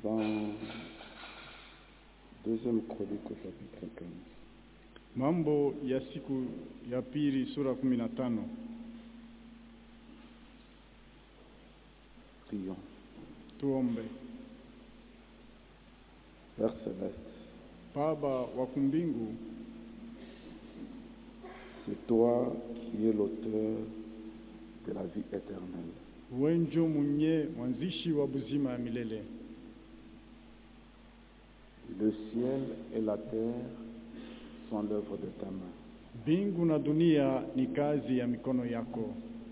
Dans deuxième Chronique au chapitre 15. Mambo ya siku ya pili sura 15. Prions. Tuombe. Père Céleste, Baba wa kumbingu, c'est toi qui es l'auteur de la vie éternelle. wenjo mwenye mwanzishi wa buzima ya milele. Le ciel et la terre sont l'œuvre de ta main. Mbingu na dunia ni kazi ya mikono yako.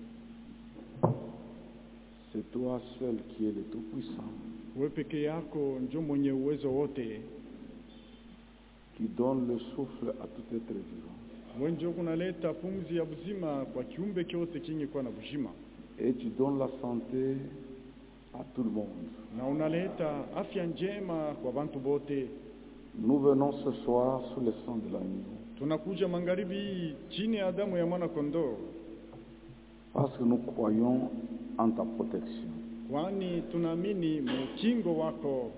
C'est toi seul qui es le Tout-Puissant, Wewe peke yako njo mwenye uwezo wote, qui donne le souffle à tout être vivant. wenjo kunaleta pumzi ya buzima kwa kiumbe kyote kinye kwa na buzima, Et tu donnes la santé à tout le monde. na unaleta afya njema kwa bantu bote. Nous venons ce soir sous le sang de l'agneau, Tunakuja magharibi chini ya damu ya mwana kondoo, parce que nous croyons en ta protection. kwani tunaamini mkingo wako.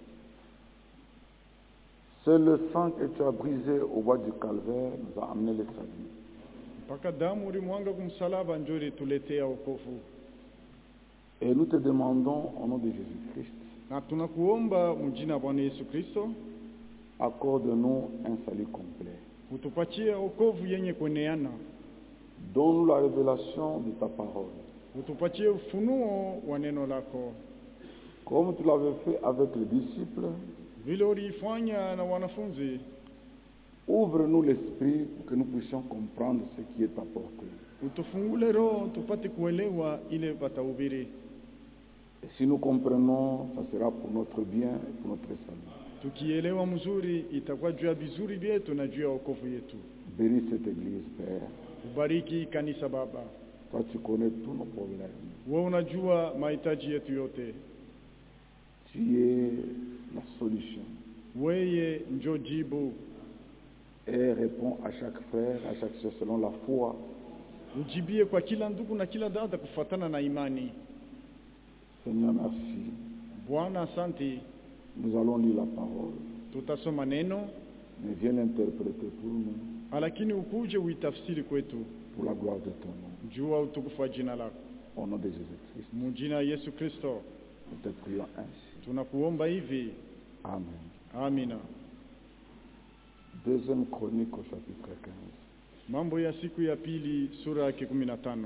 C'est le sang que tu as brisé au bois du calvaire nous a amené le salut. Mpaka damu ulimwanga kumsalaba njo ilituletea wokovu. Et nous te demandons au nom de Jésus-Christ, Na tunakuomba mjina Bwana Yesu Kristo, accorde-nous un salut complet. utupatie wokovu yenye kueneana, Donne-nous la révélation de ta parole, utupatie ufunuo wa neno lako, comme tu l'avais fait avec les disciples. vile ulifanya na wanafunzi. Ouvre-nous l'esprit pour que nous puissions comprendre ce qui est apporté. Utufungule roho tupate kuelewa ile batahubiri. Et si nous comprenons, ça sera pour notre bien et pour notre salut. Tukielewa mzuri itakuwa juu ya vizuri vyetu na juu ya wokovu yetu. Bénis cette église, Père. Ubariki kanisa Baba. Toi, tu connais tous nos problèmes. Wewe unajua mahitaji yetu yote. Tu es la solution. Wewe njo jibu. Et réponds à chaque frère, à chaque sœur selon la foi. Ujibie kwa kila ndugu na kila dada kufuatana na imani. Seigneur, merci. Bwana asante. Nous allons lire la parole. Tutasoma neno, Mais viens l'interpréter pour nous, lakini ukuje uitafsiri kwetu. pour la gloire de ton nom. Jua utukufu wa jina lako. Au nom de Jésus-Christ, Mjina Yesu Kristo nous te prions ainsi. tunakuomba hivi. Amen. Amina. Deuxième Chronique au chapitre 15. Mambo ya siku ya pili sura ya 15.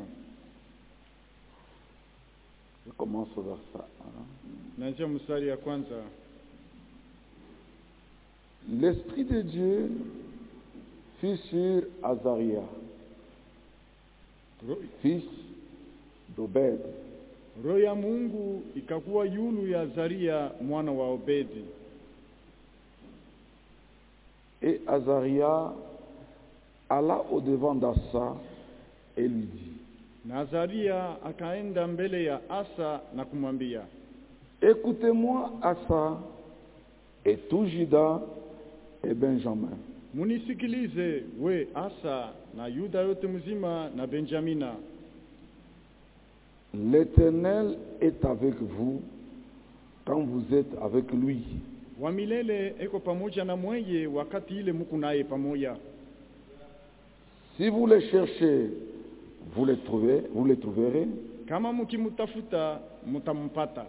Je commence au verset 1. Naanzia mstari ya kwanza. L'Esprit de Dieu fut sur Azaria, fils d'Obed, Roho ya Mungu ikakuwa yulu ya Azaria mwana wa Obedi. et Azaria alla au-devant d'Assa et lui dit, Na Azaria akaenda mbele ya Asa na kumwambia, écoutez-moi Assa et tout Juda et Benjamin. munisikilize we Asa na Yuda yote mzima na Benjamina. L'Éternel est avec vous quand vous êtes avec lui. Wa milele eko pamoja na mweye wakati ile muku naye pamoja. Si vous les cherchez, vous les trouverez. Kama mukimutafuta mutampata.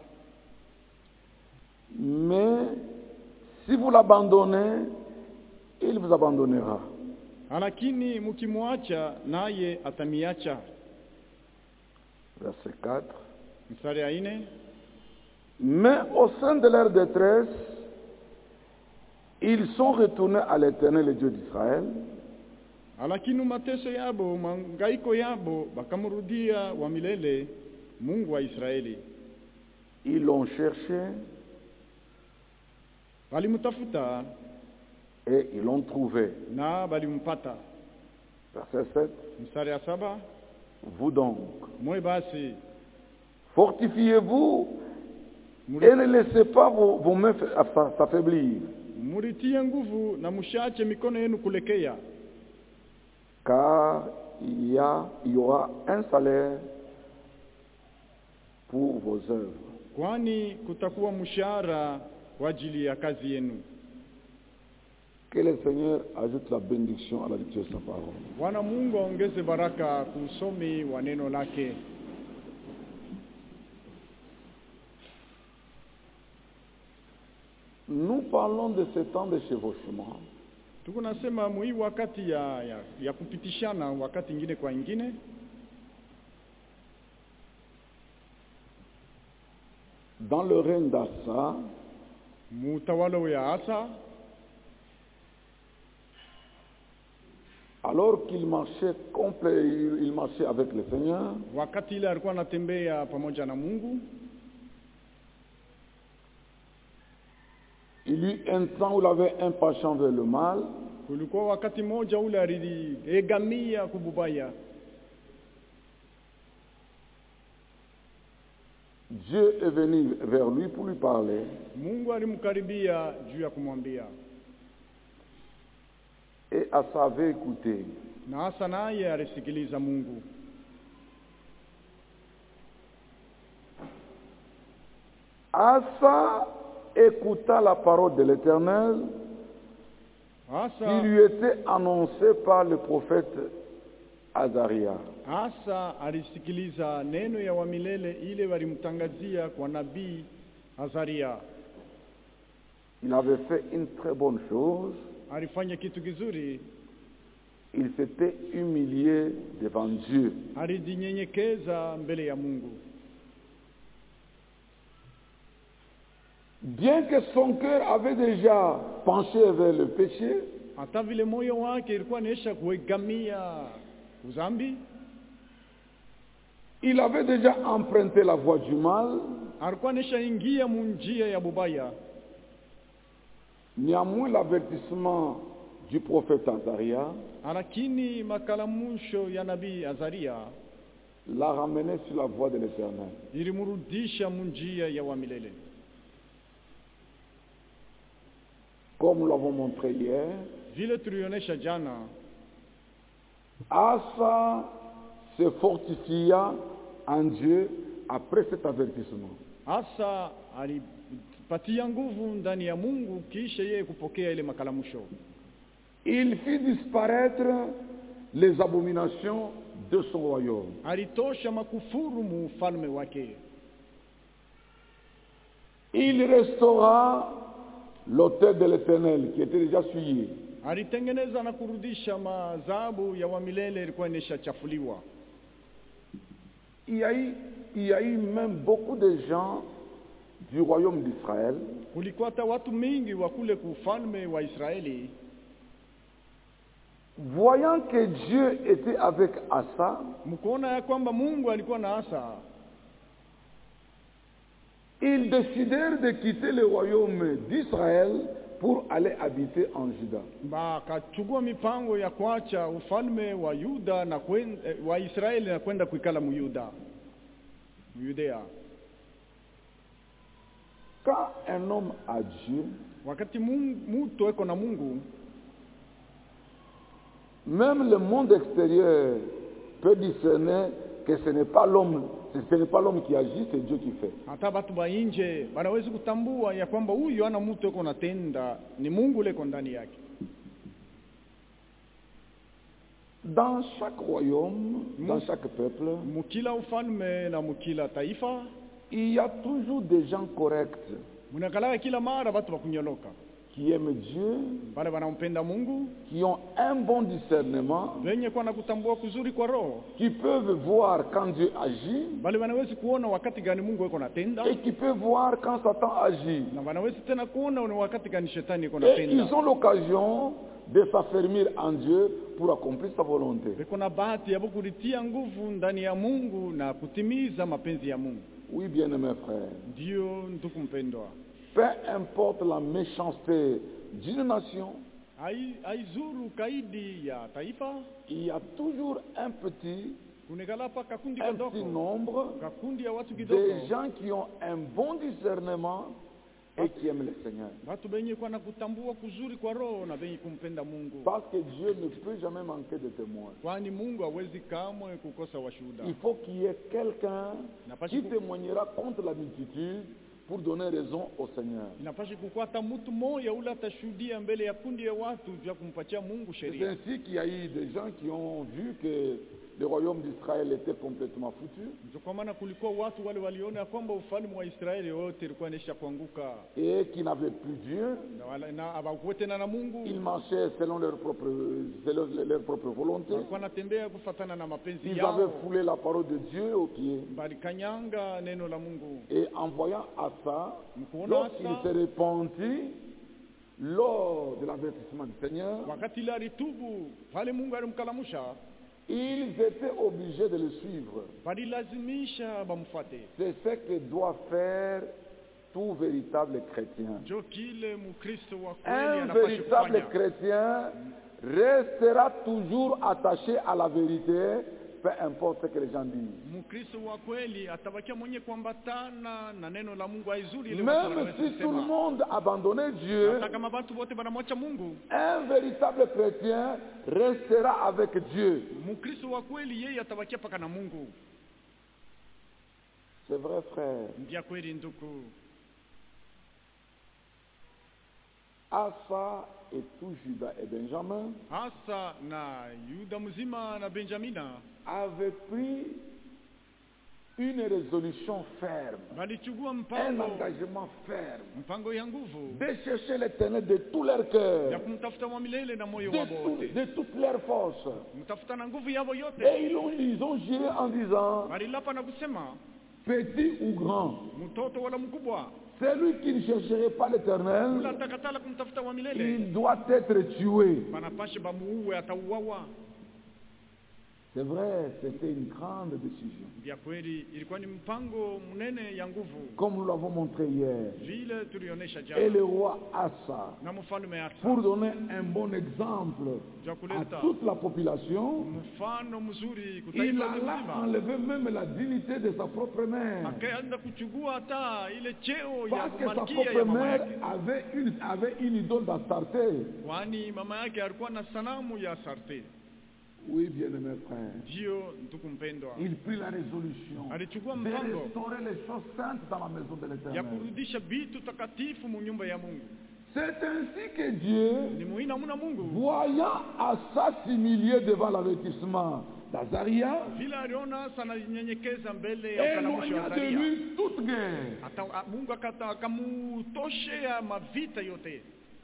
Mais si vous l'abandonnez, il vous abandonnera. Lakini mukimwacha naye atamiacha. Verset 4. Mstari ya 4. Mais au sein de leur détresse, ils sont retournés à l'Éternel, le Dieu d'Israël. Lakini mateso yabo, mangaiko yabo, bakamurudia wa milele Mungu wa Israeli. Ils l'ont cherché Walimutafuta et ils l'ont trouvé. na balimpata. Verset 7. Mstari ya 7. Vous donc, Mwe basi fortifiez-vous et ne laissez pas vos mains s'affaiblir. muritie nguvu na mushache mikono yenu kulekea. Car il y aura un salaire pour vos œuvres. kwani kutakuwa mshahara kwa ajili ya kazi yenu. Que le Seigneur ajoute la bénédiction à la lecture de sa parole. Bwana Mungu aongeze baraka kuusomi wa neno lake. Nous parlons de ce temps de chevauchement. Tukunasema mwi wakati ya kupitishana wakati ingine kwa ingine. Dans le règne d'Asa, mutawala wa Asa, alors qu'il marchait il marchait avec le Seigneur, wakati ile alikuwa anatembea pamoja na Mungu, il y eut un temps où il avait un penchant vers le mal. kulikuwa wakati moja ule aliegamia kububaya. Dieu est venu vers lui pour lui parler. Mungu alimkaribia juu ya kumwambia. Et Asa avait écouté. Na Asa naye alisikiliza Mungu. Asa écouta la parole de l'Éternel qui lui était annoncée par le prophète Azaria. Asa alisikiliza neno ya wamilele ile walimtangazia kwa nabii Azaria. Il avait fait une très bonne chose. Alifanya kitu kizuri. Il s'était humilié devant Dieu. Alijinyenyekeza mbele ya Mungu. Bien que son cœur avait déjà penché vers le péché, hata vile moyo wake ilikuwa inaisha kuegamia uzambi, il avait déjà emprunté la voie du mal, alikuwa inaisha ingia munjia ya bubaya. Néanmoins, l'avertissement du prophète Azaria, lakini makalamusho ya nabii Azaria l'a ramené sur la voie de l'Éternel. ilimrudisha munjia ya wamilele. Comme nous l'avons montré hier, vile tulionesha jana, Asa se fortifia en Dieu après cet avertissement. Asa alipatia nguvu ndani ya Mungu kisha yeye kupokea ile makalamusho. Il fit disparaître les abominations de son royaume. Alitosha makufuru mu ufalme wake. Il restaura l'autel de l'Éternel qui était déjà souillé. Alitengeneza na kurudisha mazabu ya wamilele ilikuwa imeshachafuliwa. Il y a eu même beaucoup de gens du royaume d'Israël. Kulikuwa hata watu mingi wa kule kufalme wa Israeli, voyant que Dieu était avec Asa, mkoona ya kwamba Mungu alikuwa na Asa, ils décidèrent de quitter le royaume d'Israël pour aller habiter en Juda. Bakachukua mipango ya kuacha ufalme wa Yuda na wa Israeli na kwenda kuikala mu Yudea. Quand un homme a Dieu, wakati mtu eko na Mungu, même le monde extérieur peut discerner que ce n'est pas l'homme qui agit, c'est Dieu qui fait. Hata watu wa nje wanaweza kutambua ya kwamba huyu ana mtu eko natenda, ni Mungu leko ndani yake. Dans chaque royaume, dans chaque peuple, mukila ufalme na mukila taifa, il y a toujours des gens corrects munakala kila mara watu wa kunyoloka qui aiment Dieu, wale wanampenda Mungu, qui ont un bon discernement, wenye kwa nakutambua kuzuri kwa roho, qui peuvent voir quand Dieu agit, wale wanaweza kuona wakati gani Mungu yuko natenda, et qui peuvent voir quand Satan agit. na wanaweza tena kuona wakati gani shetani yuko Et natenda. ils ont l'occasion de s'affermir en Dieu pour accomplir sa volonté. Biko na bahati ya kuritia nguvu ndani ya Mungu na kutimiza mapenzi ya Mungu. Oui, bien-aimés frères. Ndio ndugu mpendwa, Peu importe la méchanceté d'une nation, haizuru kaidi ya taifa, il y a toujours un petit kakundi nombre ya watu de kidogo, gens qui ont un bon discernement et qui aiment le Seigneur. Watu benye kwa na kutambua kuzuri kwa roho na benye kumpenda Mungu. Parce que Dieu ne peut jamais manquer de témoins. Kwani Mungu hawezi kamwe kukosa washuhuda. Il faut qu'il y ait quelqu'un qui témoignera contre la multitude pour donner raison au Seigneur. Inapashi kukwata mtu moja ule atashuhudia mbele ya kundi ya watu juu ya kumpatia Mungu C'est sheria. ainsi qu'il y a eu des gens qui ont vu que le royaume d'Israël était complètement foutu. Ndio kwa maana kulikuwa watu wale waliona kwamba ufalme wa Israeli wote ulikuwa unaisha kuanguka. Et qui n'avaient plus Dieu. Na hawakuwa tena na Mungu. Ils marchaient selon leur propre volonté. Walikuwa wanatembea kufuatana na mapenzi Ils yao. avaient foulé la parole de Dieu aux pieds. Balikanyanga neno la Mungu. Et en voyant Asa, lorsqu'il se repentit, lors de l'avertissement du Seigneur, wakati ile alitubu pale Mungu alimkalamusha, ils étaient obligés de le suivre. balilazimisha bamfuate. C'est ce que doit faire tout véritable chrétien. Jo kile mukristo wa kweli Un anapaswa véritable kufanya. chrétien restera toujours attaché à la vérité, peu importe ce que les gens disent. Mukristo wa kweli atabakia mwenye kuambatana na neno la Mungu aizuri ile Même si tout le monde abandonnait Dieu, hata kama watu wote banamwacha Mungu, un véritable chrétien restera avec Dieu. mukristo wa kweli yeye atabakia paka na Mungu. C'est vrai, frère. Ndia kweli ndugu. Asa et tout Juda et Benjamin Asa na Yuda mzima na Benjamina avaient pris une résolution ferme, balichukua un mpango engagement ferme ya nguvu de chercher l'Éternel de tout leur cœur, ya kumtafuta wa milele na moyo wao wote, de toute leur force. mtafuta na nguvu yao yote. Et ils ont juré en disant, Balilapa na kusema petit ou grand, mtoto wala mkubwa, celui qui ne chercherait pas ula l'Éternel, atakatala kumtafuta wa milele il doit être tué. banapashe bamuue, atauawa. C'est vrai, c'était une grande décision. Vya kweli ilikuwa ni mpango mnene ya nguvu, Comme nous l'avons montré hier. vile tulionesha Et jana. le roi Asa, Na mfalme Asa pour donner un bon exemple ja à kuleta toute la population, mfano mzuri il kutaifa alla mzima, enlever même la dignité de sa propre mère. akaenda kuchukua hata ile cheo ya Parce que sa malkia ya propre mama mère yake, avait une idole d'Astarté. kwani mama yake alikuwa na sanamu ya Sarte. Oui, bien-aimé frère. Ndio ndugu mpendwa, Il prit la résolution alichukua de mpango restaurer les choses saintes dans la maison de ya l'Éternel. kurudisha vitu takatifu mu nyumba ya Mungu. C'est ainsi que Dieu, Ni muina muna Mungu voyant Asa s'humilier devant l'avertissement d'Azaria, vile aliona sana nyenyekeza mbele ya ukalamusho wa éloigna de Azaria, lui toute guerre. hata Mungu akamutoshea mavita yote,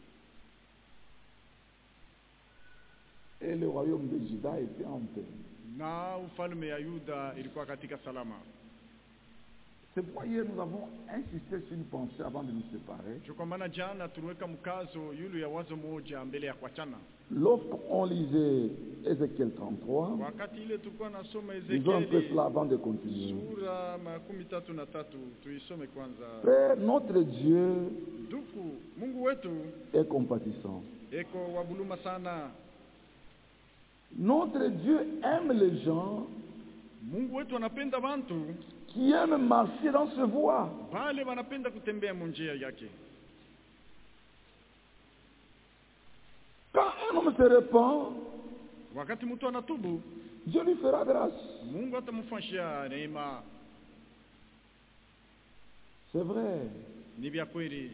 Et le royaume de Juda était en paix. na ufalme ya Yuda ilikuwa katika salama. C'est pourquoi hier nous avons insisté sur une pensée avant de nous séparer. Kwa maana jana tuliweka mkazo yulu ya wazo moja mbele ya kuachana. Lorsqu'on lisait Ézéchiel 33, Wakati ile tulikuwa nasoma lisons un peu Ezekieli cela avant de continuer. sura 13, tuisome kwanza. Frère, notre Dieu Ndugu, Mungu wetu est compatissant. eko wabuluma sana. Notre Dieu aime les gens Mungu wetu anapenda bantu qui aiment marcher dans ses voies. pale wanapenda kutembea munjia yake. Quand un homme se répand, Wakati mtu anatubu, Dieu lui fera grâce. Mungu atamfanyia neema. C'est vrai. Ni vya kweli.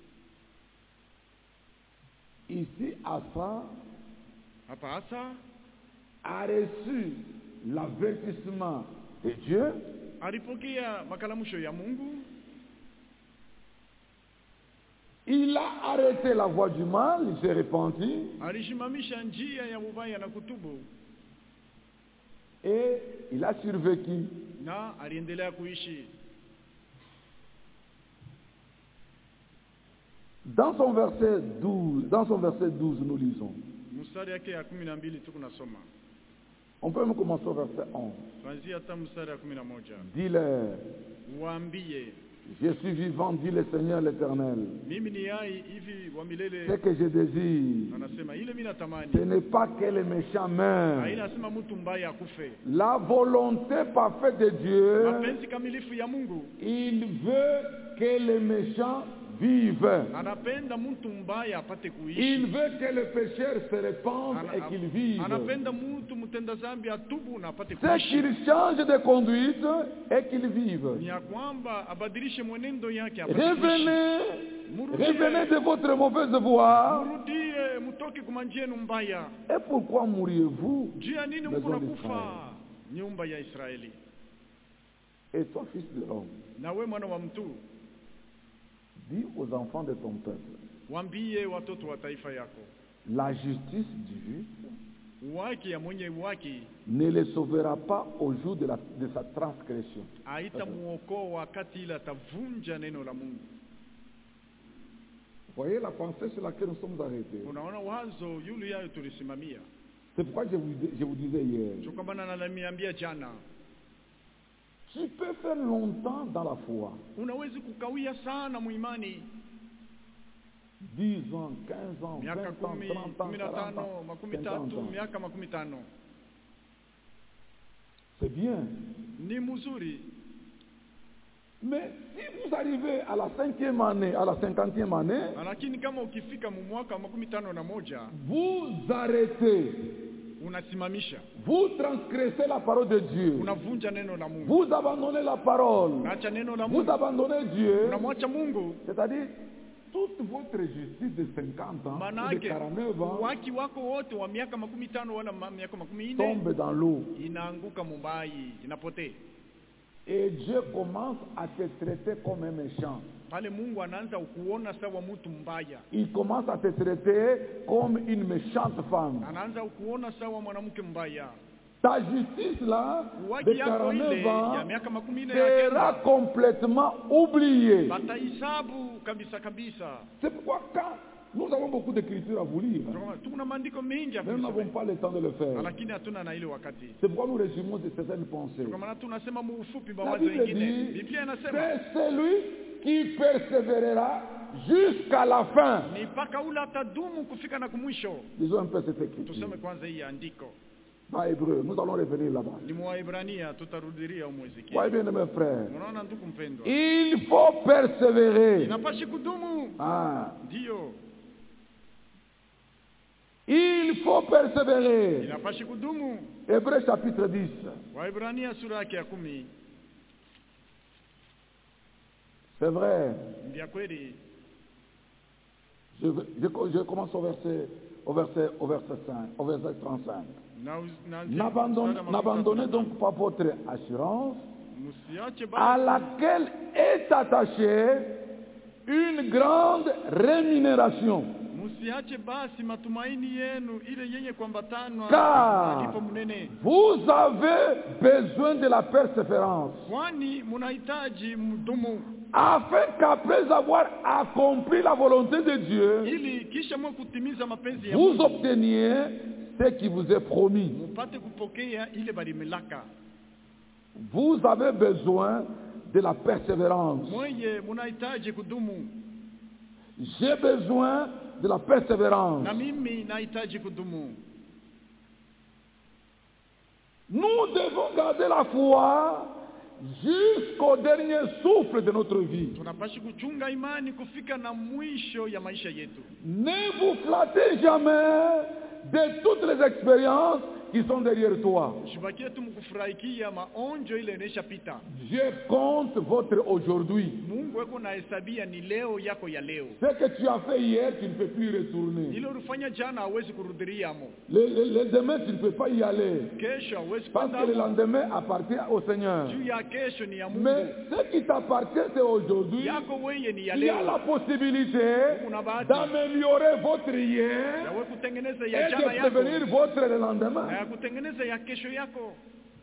Ici, Asa Hapa Asa a reçu l'avertissement de Dieu. alipokea makalamusho ya Mungu, Il a arrêté la voie du mal, il s'est repenti. alishimamisha njia ya ubaya na kutubu, Et il a survécu. na aliendelea kuishi. Dans son verset 12, nous lisons. Mstari yake ya 12 tuko nasoma. On peut même commencer au verset 11. Kuanzia hata mstari ya 11. Dis-leur, Waambie, je suis vivant, dit le Seigneur l'Éternel. mimi ni hai hivi wa Ce milele. que je désire, Anasema ile mimi ce natamani, n'est pas que les méchants meurent. haina nasema mtu mbaya akufe. La volonté parfaite de Dieu, Mapenzi kamilifu ya Mungu il veut que les méchants vive. Anapenda mtu mbaya apate Il kuishi. veut que le pécheur se répande et qu'il vive. Anapenda mtu mtenda dhambi atubu na apate C'est kuishi. qu'il change de conduite et qu'il vive. Ni ya kwamba abadilishe mwenendo yake apate kuishi. Revenez de votre mauvaise voie. Murudie mutoke kumanjenu mbaya. Et pourquoi mourriez-vous, Juu ya nini mko maison nakufa d'Israël? nyumba ya Israeli? Et toi, fils de l'homme, Na we mwana wa mtu, dis aux enfants de ton peuple, waambie watoto wa taifa yako, la justice du juste uwaki ya mwenye uwaki ne les sauvera pas au jour de sa transgression. haitamuokoa wakati ila atavunja neno la Mungu. Voyez la pensée sur laquelle nous sommes arrêtés. Unaona wazo yule yayo tulisimamia. C'est pourquoi je vous disais hier, Chukambana na namiambia jana, tu peux faire longtemps dans la foi. unawezi kukawia sana muimani 10 ans, 15 ans, 20 miaka ans, 30 ans, 40 ans, 50 ans. miaka 15. C'est bien. Ni mzuri. Mais si vous arrivez à la 5e année, à la 50e année, Lakini kama ukifika mu mwaka 51, vous arrêtez. Unasimamisha. Vous transgressez la parole de Dieu. Unavunja neno la Mungu. Vous abandonnez la parole. Unaacha neno la Vous Mungu. abandonnez Dieu. Unamwacha Mungu. C'est-à-dire, toute votre justice de 50 ans, ou de Manake 49 ans, waki wako wote wa miaka 15 wala miaka 14 tombe dans l'eau. inaanguka mumbai, inapotea. Et Dieu commence à te traiter comme un méchant. Pale Mungu anaanza kuona sawa mtu mbaya. Il commence à te traiter comme une méchante femme. Anaanza kuona sawa mwanamke mbaya. Ta justice là, Uwaki de yako ile 49 ans, ya miaka 14 sera complètement oubliée. bataisabu kabisa kabisa. C'est pourquoi quand nous avons beaucoup d'écritures à vous lire, Tuna maandiko mengi ya mais nous n'avons pas le temps de le faire. lakini hatuna na ile wakati. C'est pourquoi nous résumons de certaines pensées. Kwa maana tunasema muufupi La mawazo Bible mengine. dit, Biblia inasema c'est celui qui persévérera jusqu'à la fin. ni mpaka ule atadumu kufika na kumwisho. Disons un peu cette écriture. Tusome kwanza hii andiko. Dans Hébreu, nous allons revenir là-bas. Ni Waebrania, tutarudilia humo Ezekiel. Voyez bien, mes frères. Unaona ndugu mpendwa, Il faut persévérer. inapashi kudumu. Ah. Ndio, Il faut persévérer. inapashi kudumu. Hébreu chapitre 10. Waebrania sura yake ya 10. C'est vrai. Ndio kweli. Je commence au verset 5, au verset 35. N'abandonnez donc pas votre assurance Msiache à basi laquelle est attachée une grande rémunération. msiache basi matumaini yenu ile yenye kuambatana Car malipo mnene, vous avez besoin de la persévérance, kwani mnahitaji mdumu, afin qu'après avoir accompli la volonté de Dieu, ili kisha mwe kutimiza mapenzi ya vous Mungu obteniez ce qui vous est promis. mupate kupokea ile balimilaka. Vous avez besoin de la persévérance. Mweye mnahitaji kudumu, J'ai besoin de la persévérance. na mimi nahitaji kudumu. Nous devons garder la foi jusqu'au dernier souffle de notre vie. Tunapashi kuchunga imani kufika na mwisho ya maisha yetu. Ne vous flattez jamais de toutes les expériences qui sont derrière toi. Shibakie tu mkufurahikia maonjo ile inashapita. Dieu compte votre aujourd'hui. Mungu wako na hesabia ni leo yako ya leo. Ce que tu as fait hier, tu ne peux plus y retourner. Ile ulifanya jana hauwezi kurudilia mo. Le demain, tu ne peux pas y aller. Kesho hauwezi Parce kwenda que le mo. lendemain appartient au Seigneur. Juu ya kesho ni ya Mungu. Mais ce qui t'appartient, c'est aujourd'hui. Yako weye ni ya Il y a leo. la possibilité Kuna bahati d'améliorer votre hier ya wewe kutengeneza et ya jana de yako prévenir votre le na lendemain. ya kutengeneza ya kesho yako.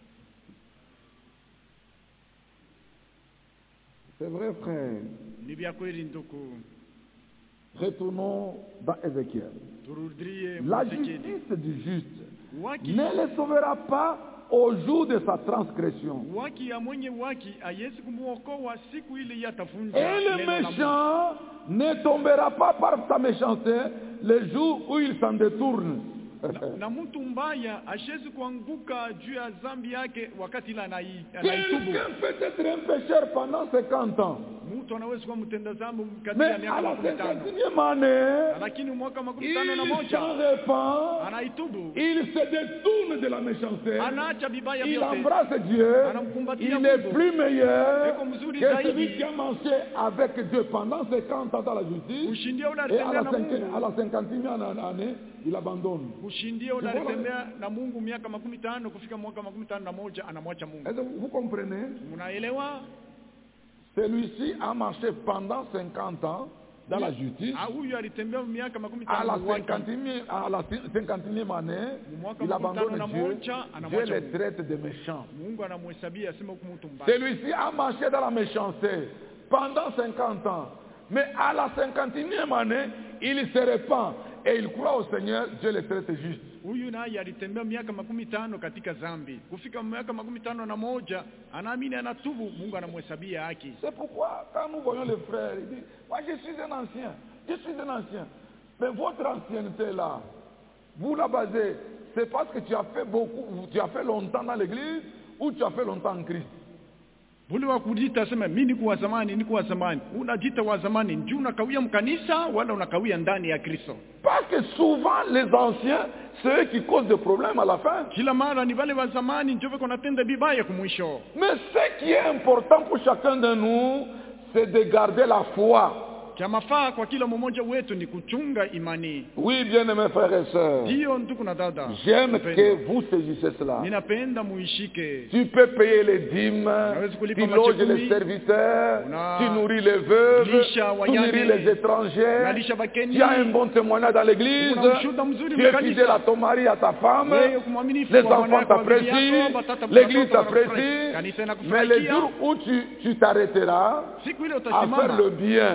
C'est vrai, frère. Ni vya kweli ndugu. Retournons dans Ézéchiel. Turudie La Ezekieli. justice du juste Waki ne le sauvera pas au jour de sa transgression. waki ya mwenye waki haiwezi kumuokoa siku ile yatavunja Et le neno la Mungu. méchant ne tombera pas par sa méchanceté le jour où il s'en détourne. na mtu mbaya hashezi kuanguka juu ya dhambi yake wakati ila anaitubu. Quelqu'un peut être un pécheur pendant 50 ans. Mtu anaweza kuwa mtenda dhambi katika Mais à miaka la 50, 50e année, lakini mwaka il 51 s'en repent, anaitubu, il se détourne de la méchanceté, anaacha vibaya il vyote, embrasse Dieu, anamkumbatia il est Mungu. plus meilleur Eko mzuri que zaidi. celui qui a marché avec Dieu pendant 50 ans dans la justice. Kushindia ule Et à alitembea la, na Mungu, à la 50e année, il abandonne. kushindia ule alitembea na Mungu miaka 50, kufika mwaka 51 anamwacha Mungu. Est-ce que vous comprenez? Unaelewa? Celui-ci a marché pendant 50 ans dans la justice. Huyu alitembea miaka À la 50, 50e année, il abandonne Dieu. Dieu les traite de méchants. Mungu anamhesabia asema huko mtu mbaya. Celui-ci a marché dans la méchanceté pendant 50 ans. Mais à la 51e année, il se répand et il croit au Seigneur, Dieu les traite juste. Huyu naye alitembea miaka 50 katika dhambi. Kufika miaka 51 anaamini anatubu, Mungu anamhesabia haki. C'est pourquoi quand nous voyons les frères, ils disent, moi je suis un ancien, je suis un ancien. Mais votre ancienneté là, vous la basez, c'est parce que tu as fait beaucoup, tu as fait longtemps dans l'église ou tu as fait longtemps en Christ. Buli wa kujita sema mimi niko wa zamani, unajita wa zamani, njoo unakawia mkanisa wala unakawia ndani ya Kristo. Parce que souvent les anciens, c'est eux qui causent des problèmes à la fin. Kila mara ni wale wa zamani njoo wako natenda vibaya kumwisho. Mais ce qui est important pour chacun de nous, c'est de garder la foi. Chamafaa kwa kila mmoja wetu ni kuchunga imani. Oui, bien-aimés frères et sœurs. Ndio ndugu na dada. J'aime que vous saisissez cela. Ninapenda muishike. Tu peux payer les dîmes, tu loges les serviteurs, tu nourris les veuves, tu nourris les étrangers, tu as un bon témoignage dans l'église, tu es fidèle à ton mari, à ta femme, les enfants t'apprécient, l'église t'apprécie, mais le jour où tu t'arrêteras à faire le bien,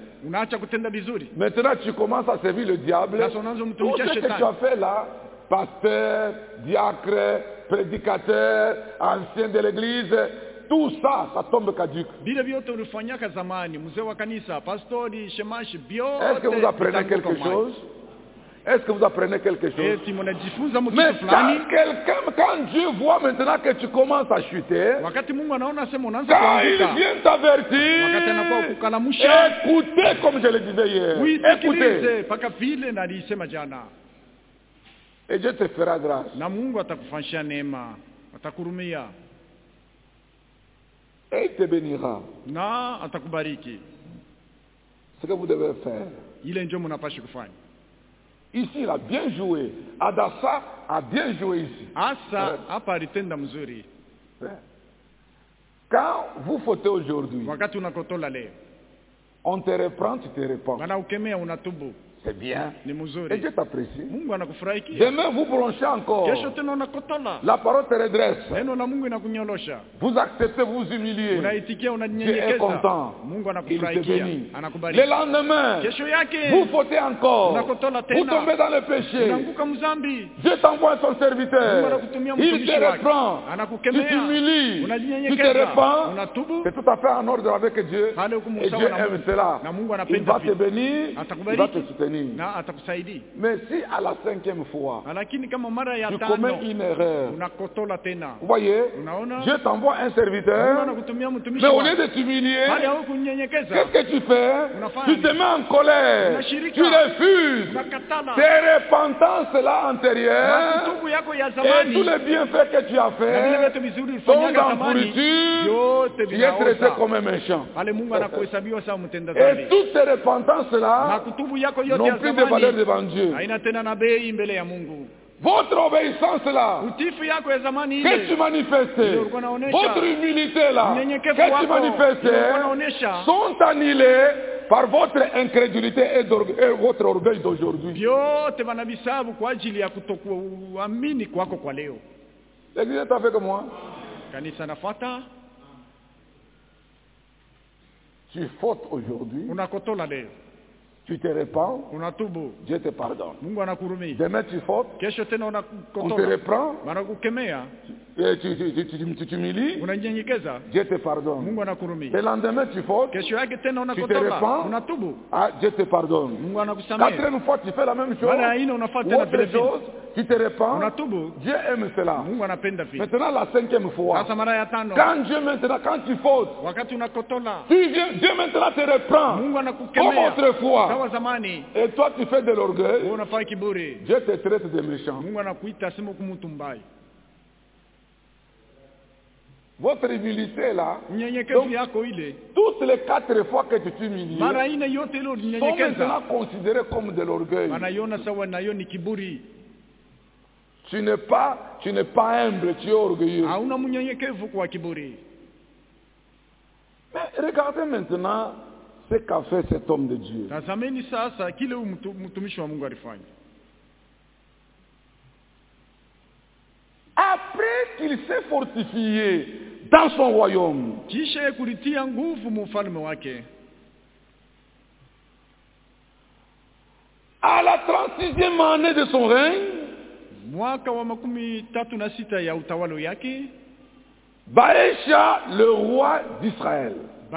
maintenant tu commences à servir le diable. Tout ce que tu as fait là, pasteur, diacre, prédicateur, ancien de l'église, tout ça, ça tombe caduc. Est-ce que vous apprenez quelque chose? Est-ce que vous apprenez quelque chose? Mais quand Dieu voit maintenant que tu commences à chuter, quand il vient t'avertir, écoutez comme je le disais hier, écoutez. Et Dieu te fera grâce. Et il te bénira. Ce que vous devez faire. Ici, il a bien joué. Adassa a bien joué ici. Quand vous fautez aujourd'hui, on te reprend, tu te répands. C'est bien. Et Dieu t'apprécie. Demain, vous branchez encore. La parole te redresse. Vous acceptez, vous humiliez. Dieu est content. Il te bénit. Le lendemain, vous fautez encore. Vous tombez dans le péché. Dieu t'envoie son serviteur. Il te reprend. Tu t'humilies. Tu te répands. C'est tout à fait en ordre avec Dieu. Et Dieu aime cela. Il va te bénir. Il va te soutenir. Mais si à la 5e fois, tu commets une erreur, vous voyez, Dieu t'envoie un serviteur, mais au lieu de t'humilier, qu'est-ce que tu fais? Tu te mets en colère, tu refuses. Tes repentances là antérieures et tous les bienfaits que tu as fait sont en pourriture, tu es traité comme un méchant. Et toutes ces repentances là n'ont plus de valeur devant Dieu. Votre obéissance là, que tu manifestes, votre humilité là, que tu manifestes, sont annulés par votre incrédulité et votre orgueil d'aujourd'hui. L'église est avec moi. Tu fautes aujourd'hui. Tu te répands, Dieu te pardonne. Demain tu fautes, on te reprend, tu t'humilies, Dieu te pardonne. Le lendemain tu fautes, tu te répands, Dieu te pardonne. Quatrième fois tu fais la même chose, ou autre chose, tu te repens, Dieu aime cela. Maintenant la 5e fois, quand tu fautes, Dieu maintenant te reprend comme autrefois, et toi tu fais de l'orgueil, Dieu te traite de méchant. Votre humilité là, toutes les 4 fois que tu t'humilies, sont maintenant considérées comme de l'orgueil. Tu n'es pas humble, tu es orgueilleux. Mais regardez maintenant ce qu'a fait cet homme de Dieu. Après qu'il s'est fortifié dans son royaume, à la 36e année de son règne, Baesha, le roi d'Israël,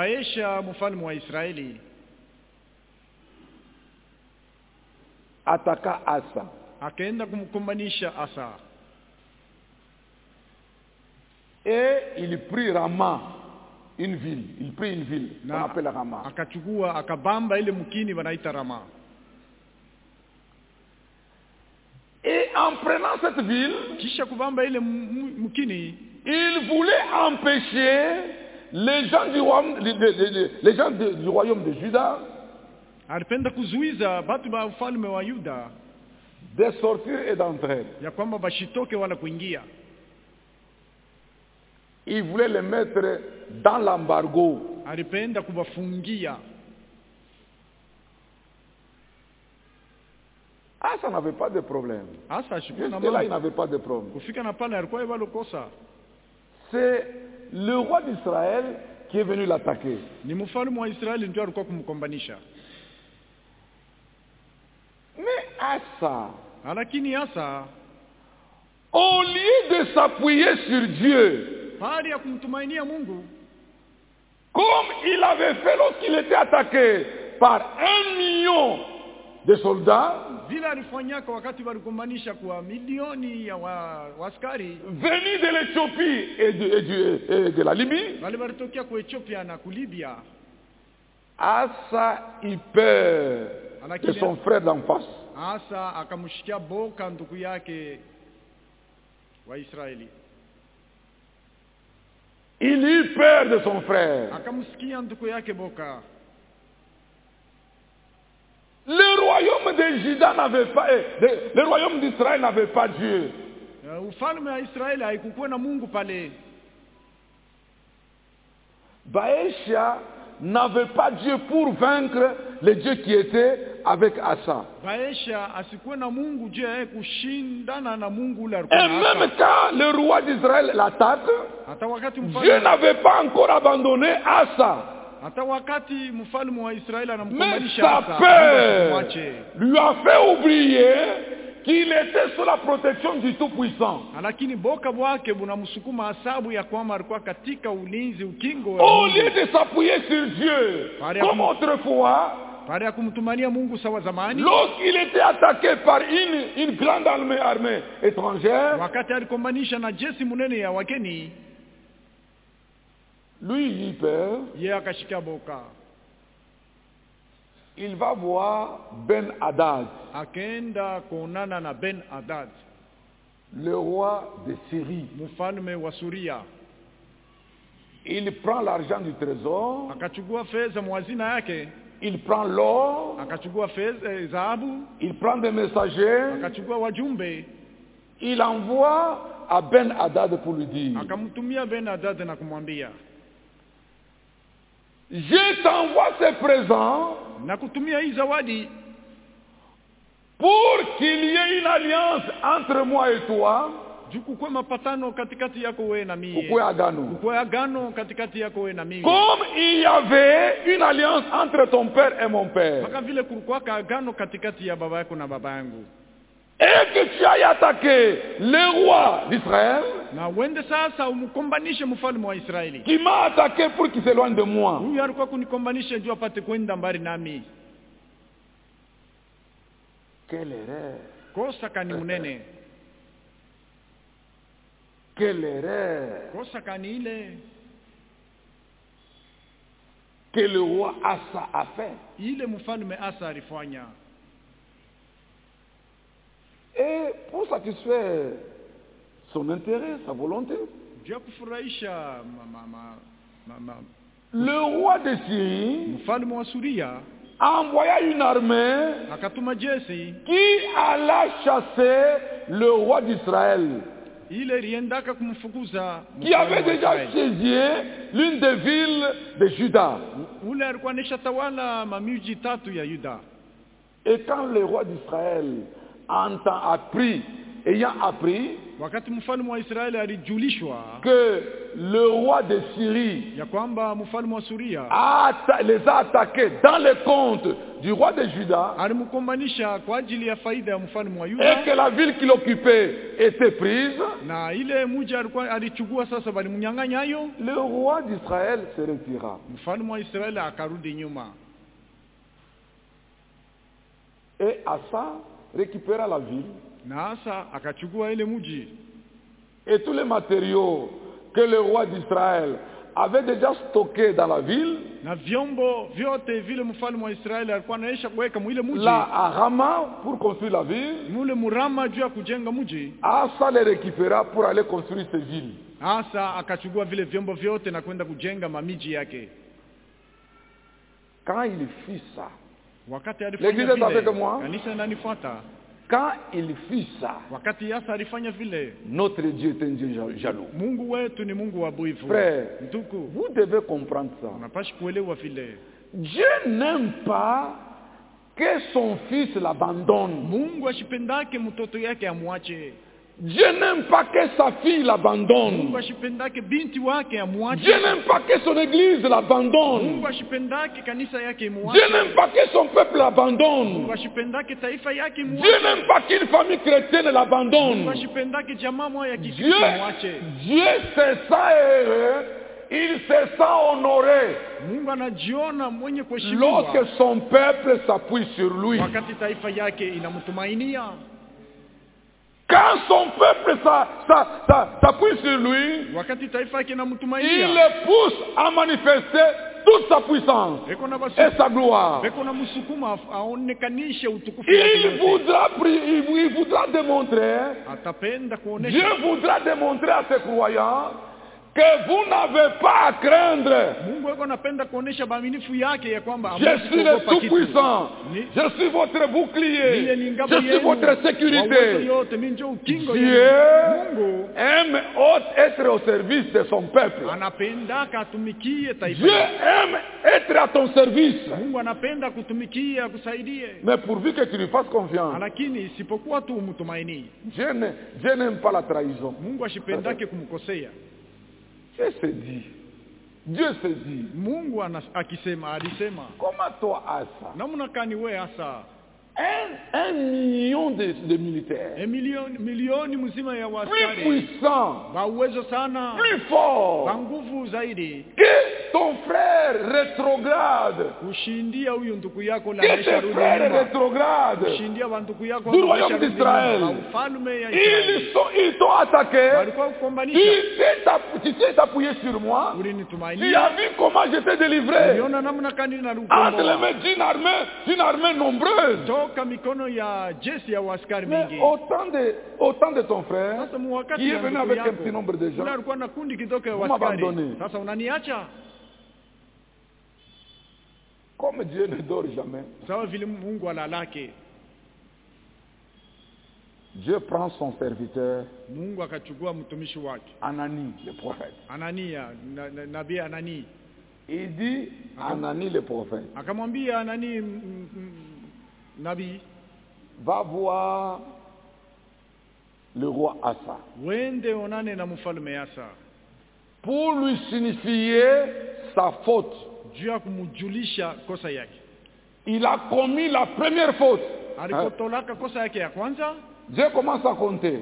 attaqua Asa. Et il prit Rama, une ville. Il prit une ville, on appelle Rama. Et en prenant cette ville, il voulait empêcher les gens du royaume de Juda de sortir et d'entrer. Il voulait les mettre dans l'embargo. Ça n'avait pas de problème. Jusque-là, il n'avait pas de problème. C'est le roi d'Israël qui est venu l'attaquer. Mais Asa, au lieu de s'appuyer sur Dieu, comme il avait fait lorsqu'il était attaqué par 1 million de soldats venus de l'Éthiopie et de la Libye, Asa eut peur de son frère d'en face. Il eut peur de son frère. Le royaume de Juda n'avait pas, le royaume d'Israël n'avait pas Dieu. Baesha n'avait pas Dieu pour vaincre les dieux qui étaient avec Asa. Et même quand le roi d'Israël l'attaque, Dieu n'avait pas encore abandonné Asa. Mais sa peur lui a fait oublier qu'il était sous la protection du Tout-Puissant. Au lieu de s'appuyer sur Dieu, comme autrefois, lorsqu'il était attaqué par une grande armée étrangère, lui, il eut peur. Il va voir Ben-Hadad, le roi de Syrie. Il prend l'argent du trésor. Il prend l'or. Il prend des messagers. Il envoie à Ben-Hadad pour lui dire: je t'envoie ces présents pour qu'il y ait une alliance entre moi et toi. Comme il y avait une alliance entre ton père et mon père. Et que tu ailles attaquer le roi d'Israël, qui m'a attaqué pour qu'il s'éloigne de moi. Quelle erreur! Quelle erreur kosa kani ile que le roi Asa a fait. Ile mfalme Asa alifanya. Et pour satisfaire son intérêt, sa volonté, Dieu kufurahisha le roi de Syrie mfalme wa Suria envoya une armée akatuma jeshi qui alla chasser le roi d'Israël, ile riendaka kumfukuza qui avait déjà saisi l'une des villes de Juda. Ule alikuwa nishatawala mamiji tatu ya Yuda. Et quand le roi d'Israël ayant appris wakati mfalme wa Israeli alijulishwa que le roi de Syrie ya kwamba mfalme wa Suria les a attaqués dans les comptes du roi de Juda, alimkombanisha kwa ajili ya faida ya mfalme wa Yuda, et que la ville qu'il occupait était prise, na ile mji alikuwa alichukua sasa bali mnyang'anya hayo, le roi d'Israël se retira. Mfalme wa Israeli akarudi nyuma. Et Asa récupéra la ville. Na Asa akachukua ile mji. Et tous les matériaux que le roi d'Israël avait déjà stockés dans la ville, na vyombo vyote vile mfalme wa Israeli alikuwa anaisha kuweka mwile mji là à Rama pour construire la ville, mule murama juu ya kujenga mji, Asa les récupéra pour aller construire ces villes. Asa akachukua vile vyombo vyote na kwenda kujenga mamiji yake. Quand il fit ça, wakati alifanya vile, kanisa inanifuata, quand il fit ça, wakati Asa alifanya vile, notre Dieu est un Dieu jaloux. Mungu wetu ni Mungu wa wivu. Frère, Ndugu, vous devez comprendre ça. unapaswa kuelewa vile. Dieu n'aime pas que son fils l'abandonne. Mungu ashipendake mtoto yake amwache. Dieu n'aime pas que sa fille l'abandonne. Mungu ashipendake binti wake amwache. Dieu n'aime pas que son église l'abandonne. Mungu ashipendake kanisa yake imwache. Dieu n'aime pas que son peuple l'abandonne. Mungu ashipendake taifa yake imwache. Dieu n'aime pas qu'une famille chrétienne l'abandonne. Mungu ashipendake jamaa moja ya Kikristo imwache. Dieu se sent heureux, il se sent honoré Mungu anajiona mwenye kuheshimiwa lorsque son peuple s'appuie sur lui. wakati taifa yake inamtumainia. Quand son peuple s'appuie sur lui, wakati taifa yake il inamtumainia, le pousse à manifester toute sa puissance et sa gloire. Il voudra démontrer, Dieu voudra démontrer à ses croyants que vous n'avez pas à craindre. Je suis le Tout-Puissant. Je suis votre bouclier. Je suis votre sécurité. Dieu aime être au service de son peuple. Dieu aime être à ton service. Mais pourvu que tu lui fasses confiance. Dieu n'aime pas la trahison. Dieu se dit. Dieu se dit. Mungu alisema. Comment toi Asa? Namna kani we Asa? 1 million de militaires. Milioni mzima ya Plus waskari. puissant. Ba uwezo sana. Plus fort. Ba nguvu zaidi. Que ton frère rétrograde. Kushindia huyu ndugu yako la Que tes frères rétrograde. Kushindia wa ndugu yako du royaume d'Israël. Ils t'ont attaqué. Tu t'es appuyé sur moi. Tu as vu comment je t'ai délivré. Entre les mains d'une armée nombreuse. Mais autant de ton frère qui est venu avec un petit nombre de gens, vous m'abandonnez. Comme Dieu ne dort jamais, Dieu prend son serviteur Anani, le prophète. Il dit Anani le prophète. Nabi, va voir le roi Asa pour lui signifier sa faute. Il a commis la première faute. Dieu commence à compter.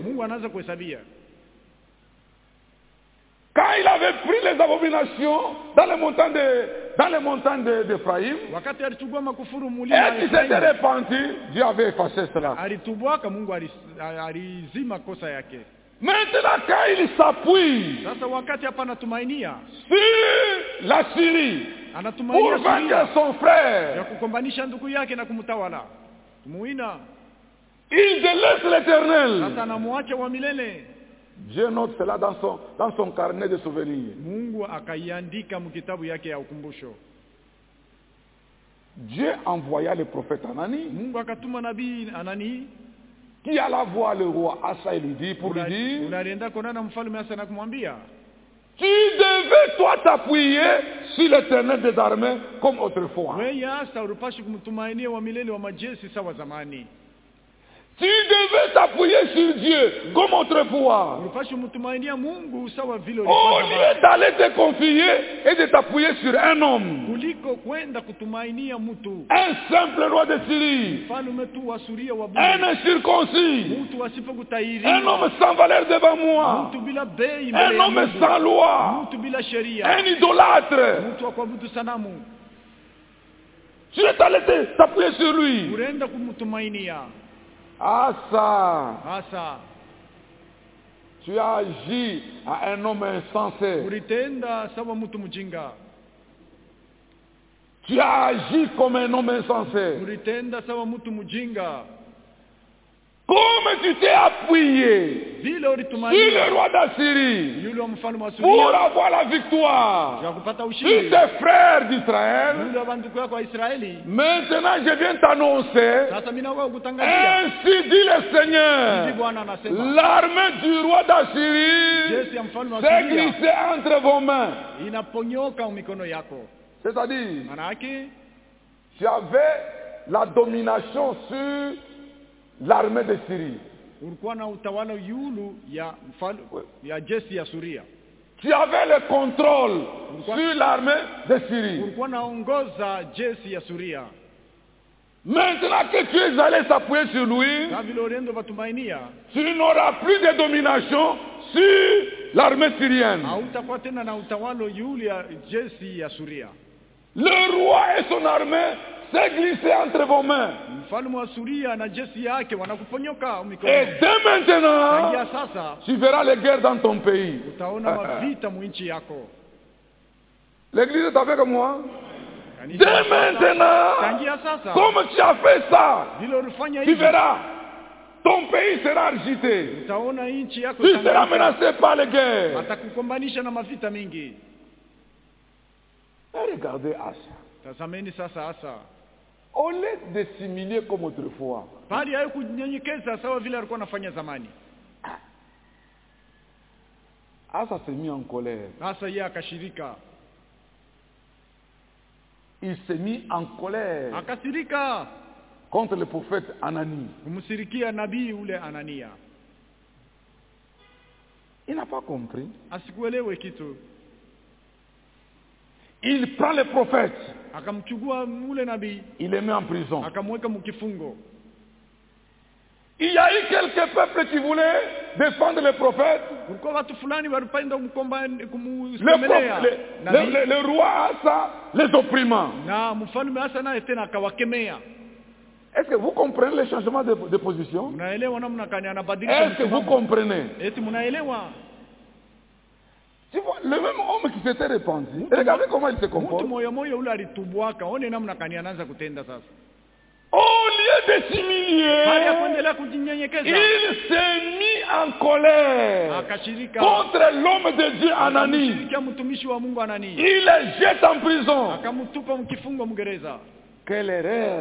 Quand il avait pris les abominations dans les montagnes d'Ephraïm, et il s'était repenti, Dieu avait effacé cela. Maintenant, quand il s'appuie Sasa wakati hapa anatumainia sur la Syrie pour vaincre son frère, ya kukombanisha ndugu yake na kumtawala, muina il délaisse l'Éternel. Sasa anamwacha wa milele. Dieu note cela dans son carnet de souvenirs. Mungu akaiandika mkitabu yake ya ukumbusho. Dieu envoya le prophète Anani. Mungu akatuma nabii Anani qui alla voir le roi Asa et lui dit pour lui dire, unaenda konana mfalme Asa na kumwambia, tu devais toi t'appuyer sur l'Éternel des armées comme autrefois. Wewe Asa ulipashi kumtumainia wa milele wa majeshi sawa zamani. Tu devais t'appuyer sur Dieu comme autrefois. Au lieu d'aller te confier et de t'appuyer sur un homme, un simple roi de Syrie, un incirconcis, un homme sans valeur devant moi, un homme sans loi, un idolâtre. Tu es allé t'appuyer sur lui. Asa, tu as agi à un homme insensé. Tu as agi comme un homme insensé. Comme tu t'es appuyé sur le roi d'Assyrie pour avoir la victoire sur tes frères d'Israël, maintenant je viens t'annoncer, ainsi dit le Seigneur, l'armée du roi d'Assyrie s'est glissée entre vos mains. C'est-à-dire, tu avais la domination sur l'armée de Syrie. Tu avais le contrôle sur l'armée de Syrie. Maintenant que tu es allé s'appuyer sur lui, tu n'auras plus de domination sur l'armée syrienne. Le roi et son armée s'est glissé entre vos mains. Et dès maintenant, tu verras les guerres dans ton pays. L'église est avec moi. Dès maintenant, comme tu as fait ça, tu verras, ton pays sera agité. Tu seras menacé par les guerres. Et regardez Asa. Au lieu de s'humilier comme autrefois, Asa s'est mis en colère. Il s'est mis en colère contre le prophète Anani. Il n'a pas compris. Il prend le prophète. Il le met en prison. Il y a eu quelques peuples qui voulaient défendre le prophète. Le roi Asa les opprimant. Est-ce que vous comprenez le changement de position? Est-ce que vous comprenez? Tu vois, le même homme qui s'était répandu, regardez comment il se comporte. Au lieu de s'humilier, il s'est mis en colère contre l'homme de Dieu Anani. Il le jette en prison. Quelle erreur!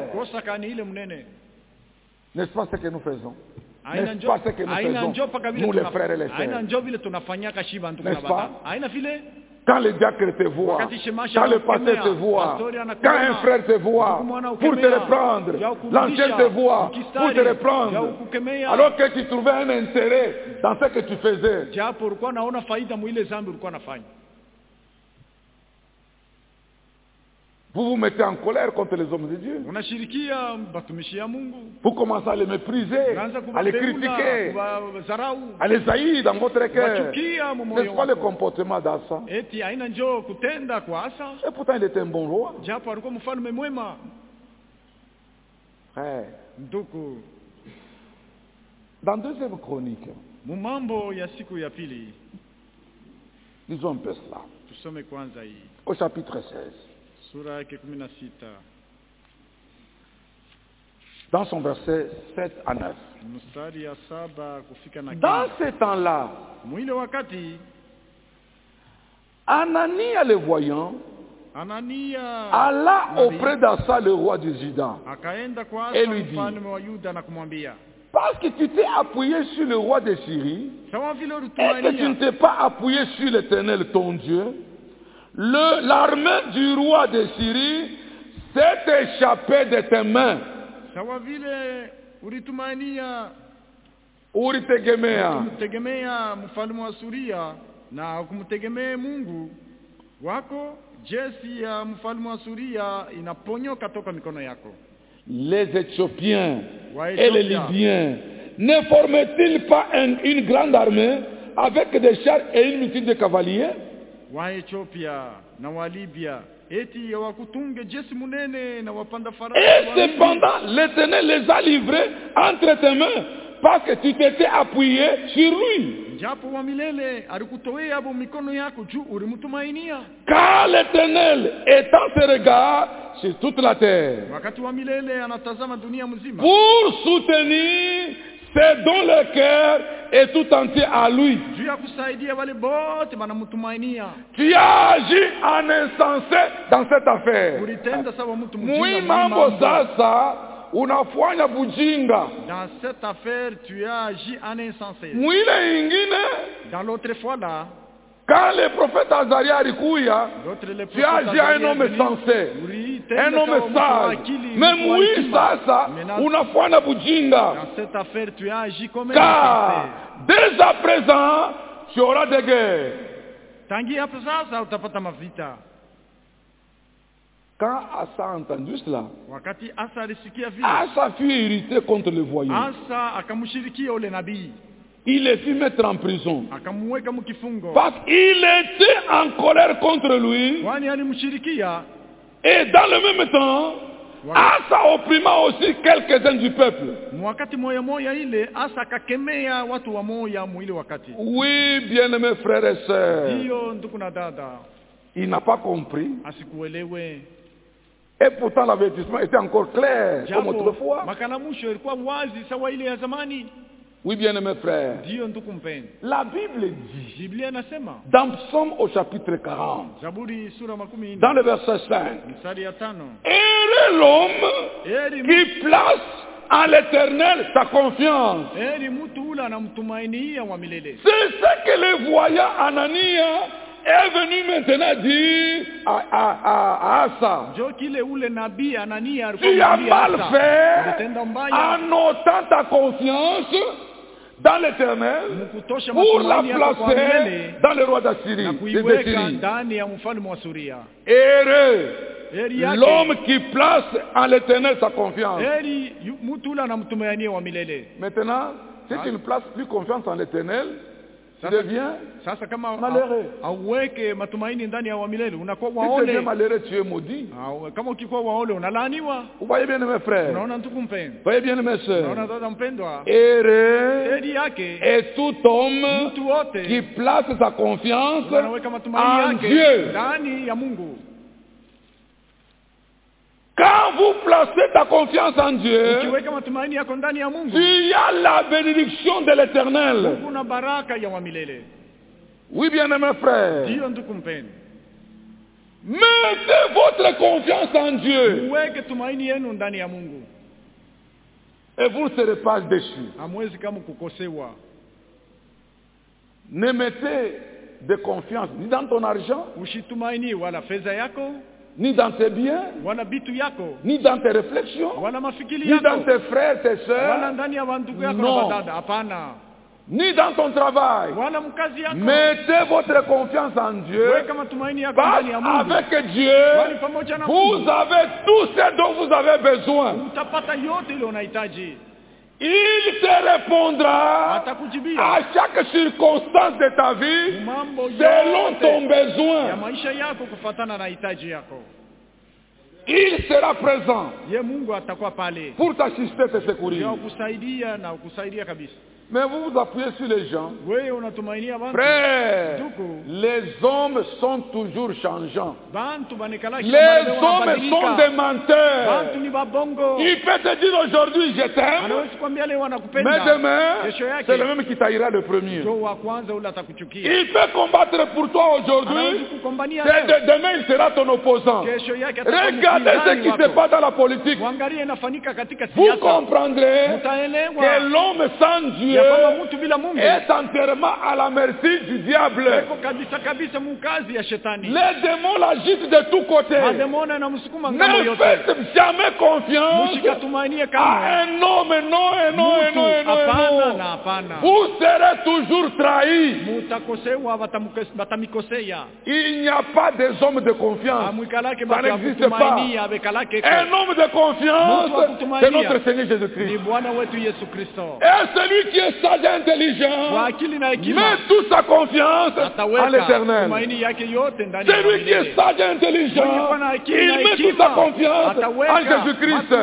N'est-ce pas ce que nous faisons? N'est-ce pas ce que nous faisons, nous les frères et les sœurs? N'est-ce pas? Quand le diacre te voit, quand le pasteur te voit, quand un frère te voit pour te reprendre, l'ancien te voit pour te reprendre, alors que tu trouvais un intérêt dans ce que tu faisais. Vous vous mettez en colère contre les hommes de Dieu. Vous commencez à les mépriser, à les critiquer, à les haïr dans votre cœur. C'est pas le comportement d'Asa. Et pourtant il était un bon roi. Dans 2e Chronique, Mumambo ya siku ya pili. Lisons un peu cela. Tusome kwanza hii. Au chapitre 16. Sura yake 16. Dans son verset 7 à 9. Mstari ya 7 kufika na 9. Dans ce temps-là, mwile wakati Anania le voyant, Anania alla auprès d'Asa le roi de Juda akaenda kwa et lui dit, mfalme wa Yuda na kumwambia, parce que tu t'es appuyé sur le roi de Syrie sawa vile et que tu ulitumainia ne t'es pas appuyé sur l'Éternel ton Dieu, l'armée du roi de Syrie s'est échappée de tes mains. sawa vile ulitumainia Ulitegemea kumtegemea mfalme wa Suria na kumtegemea Mungu wako, jeshi ya mfalme wa Suria inaponyoka toka mikono yako. les Éthiopiens et les Libyens ne formaient-ils pas une grande armée avec des chars et une multitude de cavaliers? Wa Ethiopia na wa Libya eti wakutunge jeshi munene na wapanda farasi. Et cependant l'Éternel les a livrés entre tes mains parce que tu t'étais appuyé sur lui. Japo wa milele alikutowea hapo mikono yako juu ulimtumainia. Car l'Éternel étend ses regards sur toute la terre Wakati wa milele anatazama dunia mzima pour soutenir ceux dont le cœur est tout entier à lui. juu ya kusaidia wale bote wanamtumainia. Tu as agi en insensé dans cette affaire. Ulitenda sawa mtu mjinga. Mwi mambo sasa unafanya bujinga. Dans cette affaire, tu as agi en insensé. Mwile ingine, Dans l'autre fois là, quand le prophète Azaria alikuya, tu as agi un homme sensé, un homme sage. Mais mwi sasa unafanya bujinga. dans cette affaire, tu as agi comme un Car insensé. dès à présent, tu auras des guerres. Tangi hapo sasa utapata mavita. Quand Asa a entendu cela, Wakati Asa alisikia vile, Asa fut irrité contre le voyant. Asa akamshirikia ule nabii, Il le fit mettre en prison. akamweka mkifungo. Parce qu'il était en colère contre lui. Kwani alimshirikia. Et dans le même temps, Asa opprimait aussi quelques-uns du peuple. Wakati moya moya ile Asa akakemea watu wa moya mwile wakati. Oui, bien-aimés frères et sœurs, Hiyo ndugu na dada, il n'a pas compris. asikuelewe. Et pourtant l'avertissement était encore clair, comme Japo autrefois. makalamusho ilikuwa wazi sawa ile ya zamani. Oui, bien-aimés frères, Ndio ndugu mpendwa. la Bible dit, Biblia inasema dans Psaume au chapitre 40, Zaburi sura 40 dans le verset 5, mstari ya 5, heureux l'homme qui place en l'Éternel sa confiance. heri mtu ule anamtumainia wa milele. C'est ce que le voyant Anania est venu maintenant dire à Asa. Jo kile ule nabii Anania Tu as mal fait alitenda mbaya en ôtant ta confiance dans l'Éternel mkutosha pour la matumaini yako kwa placer milele dans le roi d'Assyrie. na de kuiweka Syrie. ndani ya mfalme wa Suria. Heureux Heri yake l'homme qui place en l'Éternel sa confiance. heri mtu ule anamtumainia wa milele. Maintenant, si tu ne places plus confiance en l'Éternel, tu Sasa- deviens Sasa kama malheureux. auweke matumaini ndani ya wa milele unakuwa Si tu deviens waole. malheureux, tu es maudit. Kama ukikuwa waole unalaaniwa. Vous voyez bien mes frères, Unaona ndugu mpendwa. vous voyez bien mes sœurs. Unaona dada mpendwa. Heureux Heri yake est tout homme mtu wote qui place sa confiance anaweka matumaini en yake Dieu. ndani ya Mungu. Quand vous placez ta confiance en Dieu, Ukiweka matumaini yako ndani ya Mungu, il y a la bénédiction de l'Éternel. kuna baraka ya wa milele. Oui, bien-aimés frères, Ndio ndugu mpendwa. mettez votre confiance en Dieu Uweke tumaini yenu ndani ya Mungu. et vous ne serez pas déchus. Hamwezi kama kukosewa. Ne mettez de confiance ni dans ton argent, Usitumaini wala fedha yako, ni dans tes biens, wala bitu yako, ni dans tes réflexions, wala mafikiri ni dans yako, tes frères, tes wala sœurs, ndani ya wandugu yako Non. na badada. Hapana. ni dans ton travail. Wala mkazi yako. Mettez votre confiance en Dieu. Weka matumaini yako Parce ndani ya Mungu. avec Dieu, Kwani pamoja na vous Mungu avez tout ce dont vous avez besoin. utapata yote ile unahitaji. Il te répondra Atakujibia à chaque circonstance de ta vie mambo selon ton yote ya besoin. maisha yako kufatana na hitaji yako. Il sera présent Ye Mungu atakuwa pale pour t'assister, te ndio secourir. kusaidia na kusaidia kabisa. Mais vous vous appuyez sur les gens. Frère, les hommes sont toujours changeants. Les hommes sont des menteurs. Il peut te dire aujourd'hui je t'aime, mais demain c'est le même qui taillera le premier. Il peut combattre pour toi aujourd'hui, demain il sera ton opposant. Regardez ce qui se passe dans la politique. Vous comprendrez que l'homme sans Dieu est entièrement à la merci du diable. Les démons l'agitent de tous côtés. Ne faites jamais confiance à un homme, non. Vous serez toujours trahi. Il n'y a pas des hommes de confiance. Ça n'existe pas. Un homme de confiance, c'est notre Seigneur Jésus-Christ. Et celui qui est sage et intelligent met toute sa confiance en l'Éternel. Celui qui est sage et intelligent, il met toute sa confiance en Jésus-Christ.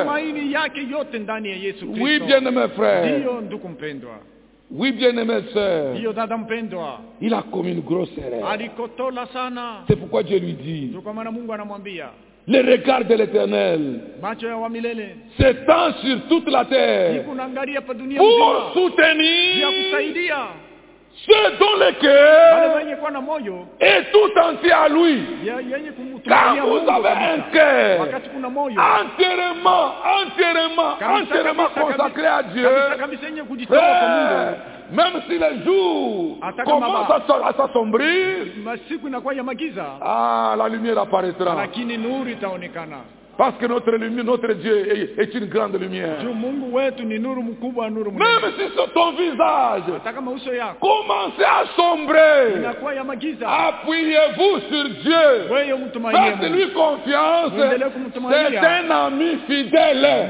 Oui, bien-aimés frères. Oui, bien-aimés sœurs. Il a commis une grosse erreur. C'est pourquoi Dieu lui dit, le regard de l'Éternel s'étend sur toute la terre pour soutenir ceux dont le cœur est tout entier à lui. Quand vous avez un cœur entièrement consacré à Dieu, même si les jours commencent à s'assombrir, la lumière apparaîtra. Parce que notre Dieu est une grande lumière. Même si ton visage commence à sombrer, appuyez-vous sur Dieu. Faites-lui confiance. C'est un ami fidèle.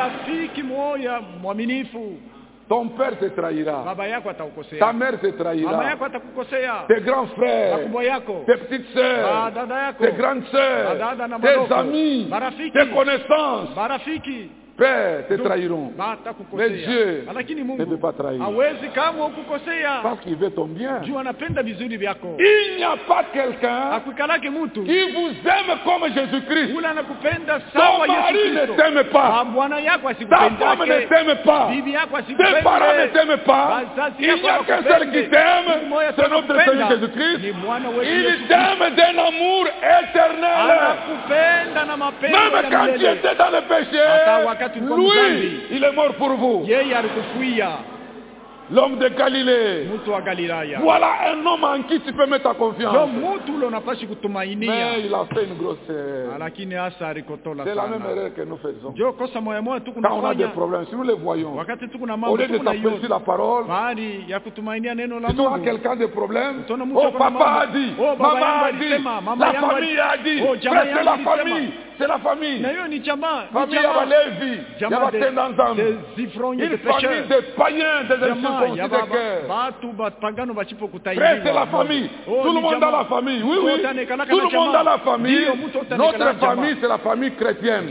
Ton père te trahira. Ta mère te trahira. Tes grands frères, tes petites sœurs, tes grandes sœurs, tes amis, tes connaissances, père, te trahiront. Mais Dieu ne peut pas trahir. Parce qu'il veut ton bien. Il n'y a pas quelqu'un qui vous aime comme Jésus-Christ. Ton mari ne t'aime pas. Ta femme ne t'aime pas. Tes parents ne t'aiment pas. Il n'y a qu'un seul qui t'aime. C'est notre Seigneur Jésus-Christ. Il t'aime d'un amour éternel. Même quand tu étais dans le péché, lui, il est mort pour vous. L'homme de Galilée. Voilà un homme en qui tu peux mettre ta confiance. Mais il a fait une grosse erreur. C'est la même erreur que nous faisons. Quand on a des problèmes, si nous les voyons, au lieu de s'appuyer sur la parole, si tu as quelqu'un de problème, oh papa a dit, maman a dit, la famille a dit, c'est la famille. C'est la famille. Famille à Lévi, il y a une famille de païens, des incirconcis de cœur. Frère, c'est la famille. Tout le monde a la famille. Oui. Tout le monde a la famille. Notre famille, c'est la famille chrétienne.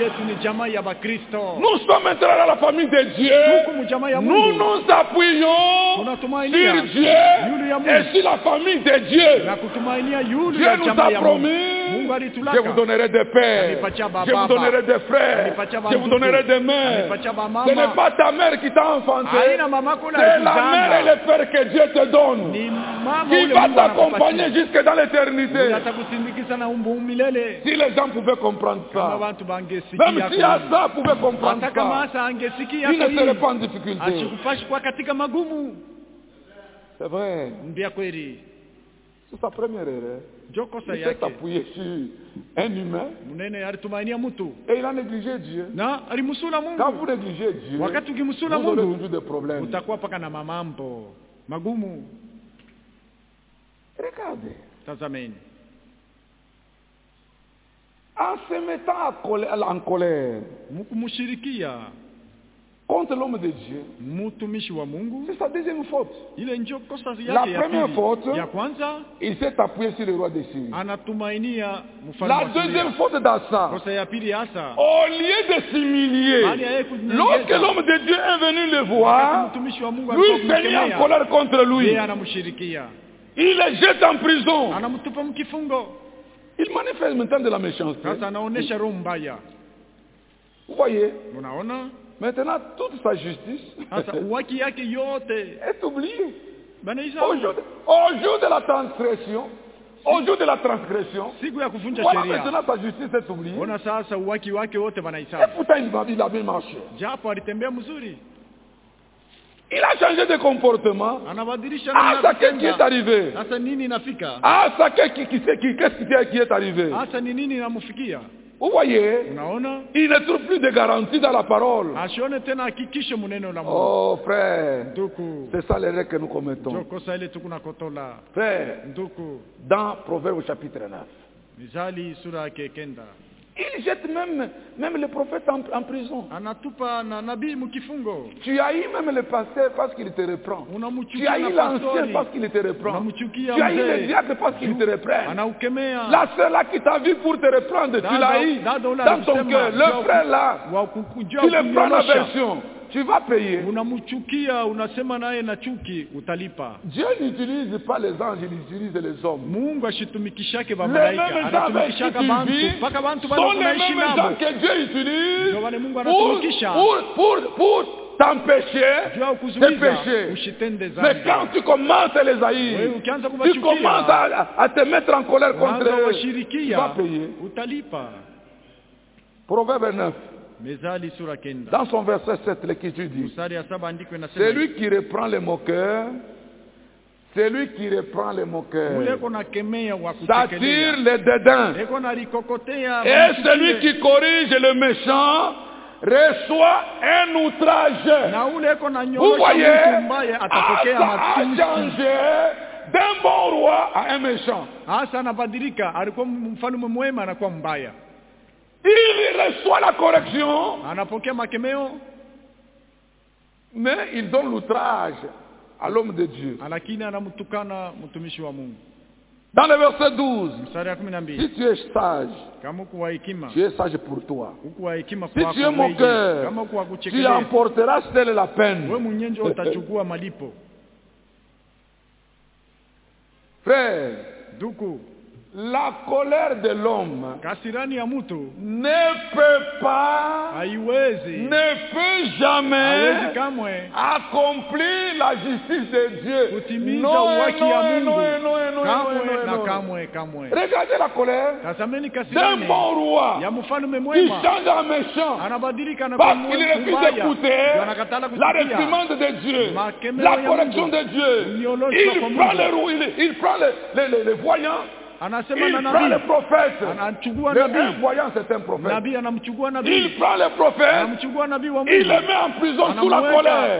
Nous sommes maintenant dans la famille de Dieu. Nous nous appuyons sur Dieu et sur la famille de Dieu. Dieu nous a promis, je vous donnerai des pères. Je vous donnerai des frères. Je vous donnerai des mères. Ce n'est pas ta mère qui t'a enfanté. C'est la mère et le père que Dieu te donne. Qui va t'accompagner jusque dans l'éternité. Si les gens pouvaient comprendre ça. Même si Asa pouvait comprendre ça. Il ne serait pas en difficulté. C'est vrai. C'est sa première erreur. Il s'est appuyé sur un humain et il a négligé Dieu. Quand vous négligez Dieu, vous aurez toujours des problèmes. Regardez. En se mettant en colère, contre l'homme de Dieu, c'est sa deuxième faute. La première faute, il s'est appuyé sur le roi de Syrie. La deuxième faute d'Asa, au lieu de s'humilier, lorsque l'homme de Dieu est venu le voir, lui s'est mis en colère contre lui. Il le jette en prison. Il manifeste maintenant de la méchanceté. Vous voyez? Maintenant, toute sa justice est oubliée. Au jour de la transgression, voilà maintenant sa justice est oubliée. Et pourtant, il a bien marché. Il a changé de comportement. Ah, ça, qu'est-ce qui est arrivé? Ah, ça, qu'est-ce qui est arrivé? Vous voyez, il ne trouve plus de garantie dans la parole. Oh frère, c'est ça l'erreur que nous commettons. Frère, dans Proverbe chapitre 9, il jette même le prophète en prison. Tu haïs même le pasteur parce qu'il te reprend. Tu haïs l'ancien parce qu'il te reprend. Tu haïs le diable parce qu'il te reprend. La sœur là qui t'a vu pour te reprendre, tu l'as haïs dans ton cœur. Le frère là, tu le prends la version. Tu vas payer. Dieu n'utilise pas les anges, il utilise les hommes. Les mêmes gens avec qui tu vis sont les mêmes gens que Dieu utilise pour t'empêcher de pécher. Mais quand tu commences à les haïr, tu commences à te mettre en colère contre eux, tu vas payer. Proverbe 9. Dans son verset 7, l'Écriture dit: c'est lui qui reprend les moqueurs, s'attire les dédains, et celui qui corrige le méchant reçoit un outrage. Vous voyez, Asa a changé d'un bon roi à un méchant. Il reçoit la correction, mais il donne l'outrage à l'homme de Dieu. Dans le verset 12, si tu es sage, tu es sage pour toi. Si tu es moqueur, tu emporteras seul la peine. Frère, la colère de l'homme ne peut jamais accomplir la justice de Dieu. Non. Regardez la colère d'un bon roi qui change en méchant parce qu'il refuse d'écouter la réprimande de Dieu, la correction de Dieu. Il prend les voyants. Il prend le prophète. Le voyant, c'est un prophète. Il prend le prophète. Il le met en prison sous la colère.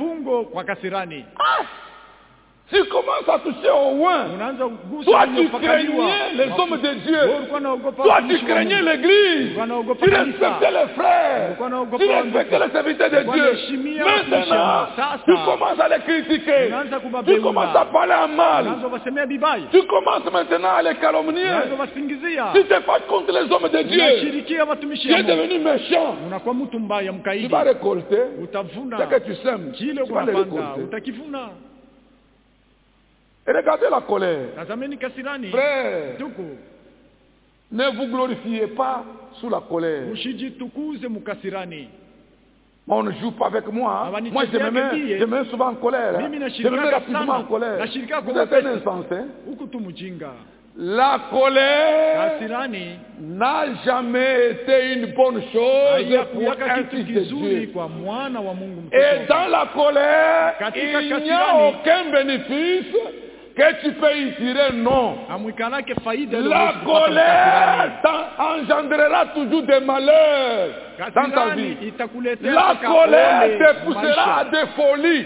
Tu commences à toucher au loin. Toi, tu craignais les hommes de Dieu. Toi, tu craignais l'église. Tu respectais les frères. Tu respectais les serviteurs de Dieu. Maintenant, tu commences à les critiquer. Tu commences à parler en mal. Tu commences maintenant à les calomnier. Tu te fâches contre les hommes de Dieu. Tu es devenu méchant. Tu vas récolter ce que tu sèmes. Tu vas le récolter. Et regardez la colère. Frère, ne vous glorifiez pas sous la colère. On ne joue pas avec moi. Moi, je me mets souvent en colère. Je me mets rapidement en colère. Vous êtes un insensé. La colère n'a jamais été une bonne chose pour un fils de Dieu. Et dans la colère, il n'y a aucun bénéfice que tu peux y tirer, non. La colère engendrera toujours des malheurs dans ta vie. La colère te poussera à des folies.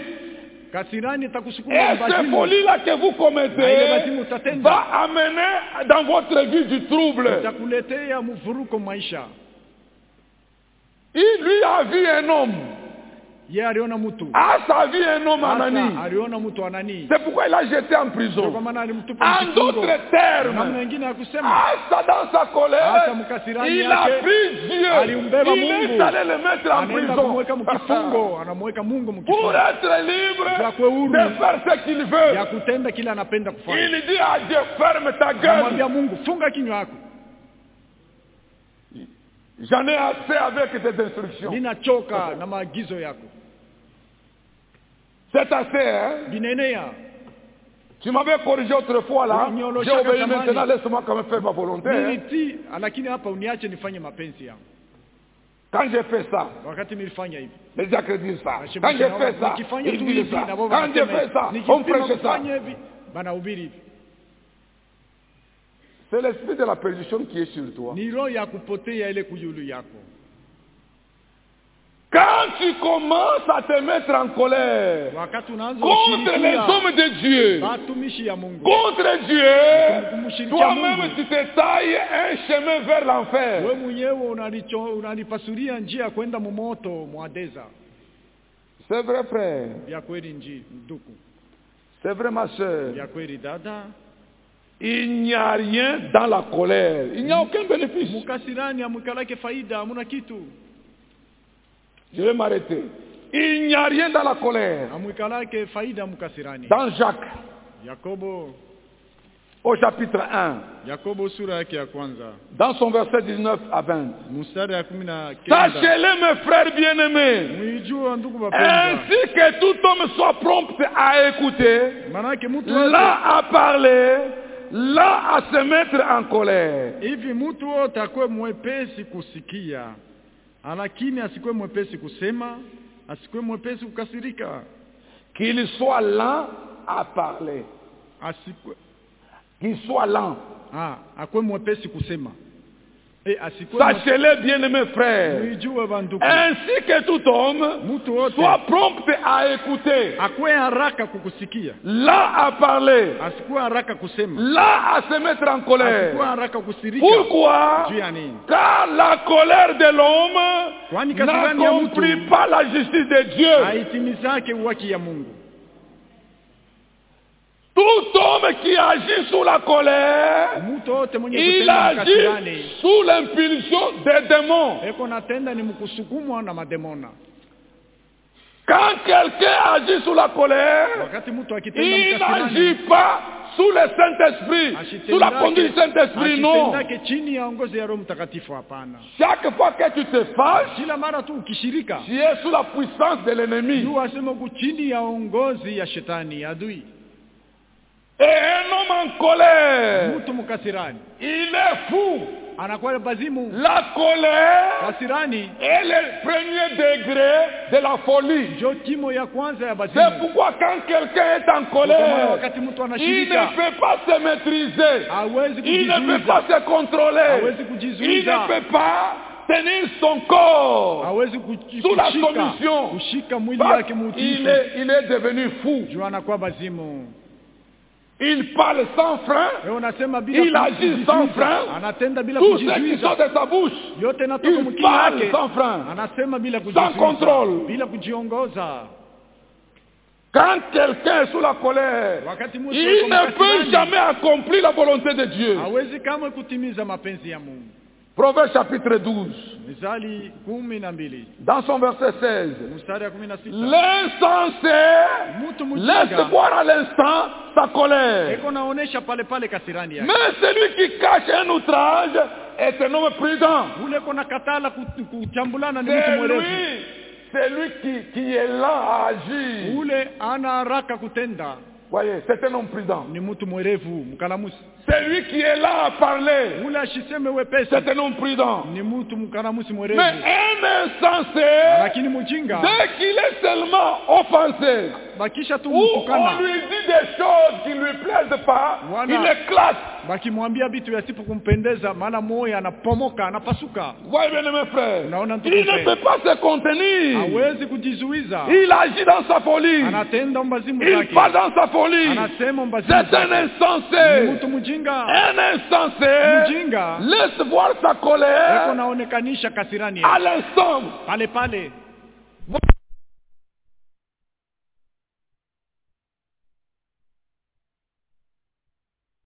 Et ces folies-là que vous commettez va amener dans votre vie du trouble. Il lui a vu un homme À sa vie, un homme Anani. C'est pourquoi il a jeté en prison. En d'autres termes, dans sa colère, il a pris Dieu. Il est allé le mettre en prison. Pour être libre de faire ce qu'il veut. Il dit à Dieu, ferme ta gueule. J'en ai assez avec tes instructions. C'est assez, hein? Tu m'avais corrigé autrefois là. J'ai obéi maintenant, laisse-moi quand même faire ma volonté. Hein? Quand j'ai fait ça, les diacres disent ça. Quand j'ai fait ça, ils disent ça. Quand j'ai fait ça, on prêche ça. C'est l'esprit de la perdition qui est sur toi. Quand tu commences à te mettre en colère contre les hommes de Dieu, contre Dieu, toi-même tu te tailles un chemin vers l'enfer. C'est vrai, frère. C'est vrai, ma soeur. Il n'y a rien dans la colère. Il n'y a aucun bénéfice. Je vais m'arrêter. Il n'y a rien dans la colère. Dans Jacques, au chapitre 1, dans son verset 19 à 20. Sachez-le, mes frères bien-aimés, ainsi que tout homme soit prompt à écouter, là à parler, là à se mettre en colère. Lakini asikuwe mwepesi kusema, asikuwe mwepesi kukasirika. Qu'il soit lent à parler. Qu'il soit lent. Akuwe mwepesi kusema. Sachez-le, bien-aimés frères, ainsi que tout homme soit prompt à écouter, là à parler, là à se mettre en colère. Pourquoi? Car la colère de l'homme n'accomplit pas la justice de Dieu. Tout homme qui agit sous la colère, il agit sous l'impulsion des démons. Quand quelqu'un agit sous la colère, il n'agit pas sous le Saint-Esprit, sous la conduite du Saint-Esprit, non. Chaque fois que tu te fâches, tu es sous la puissance de l'ennemi. Et un homme en colère, il est fou. La colère est le premier degré de la folie. C'est pourquoi quand quelqu'un est en colère, il ne peut pas se maîtriser, il ne peut pas se contrôler, il ne peut pas tenir son corps sous la soumission, parce qu'il est devenu fou. Il parle sans frein, il agit sans frein, tout ce qui sort de sa bouche, il parle sans frein, sans contrôle. Quand quelqu'un est sous la colère, il ne peut jamais accomplir la volonté de Dieu. Proverbe chapitre 12, dans son verset 16, l'insensé laisse voir à l'instant sa colère, mais celui qui cache un outrage est un homme prudent. C'est lui qui est lent à agir. Voyez, c'est un homme prudent. C'est lui qui est là à parler. C'est un homme prudent. Mais un insensé, dès qu'il est seulement offensé, ou on lui dit des choses qui ne lui plaisent pas, il éclate. Voyez bien mes frères, il ne peut pas se contenir. Il agit dans sa folie. Il parle dans sa folie. C'est un insensé. Un insensé laisse voir sa colère à l'instant.